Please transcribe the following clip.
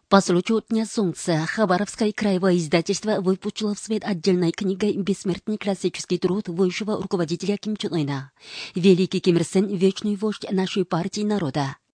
По случаю Дня Солнца Хабаровское краевое издательство выпустило в свет отдельной книгой бессмертный классический труд высшего руководителя Ким Чен Ына. Великий Ким Ир Сен – вечный вождь нашей партии народа.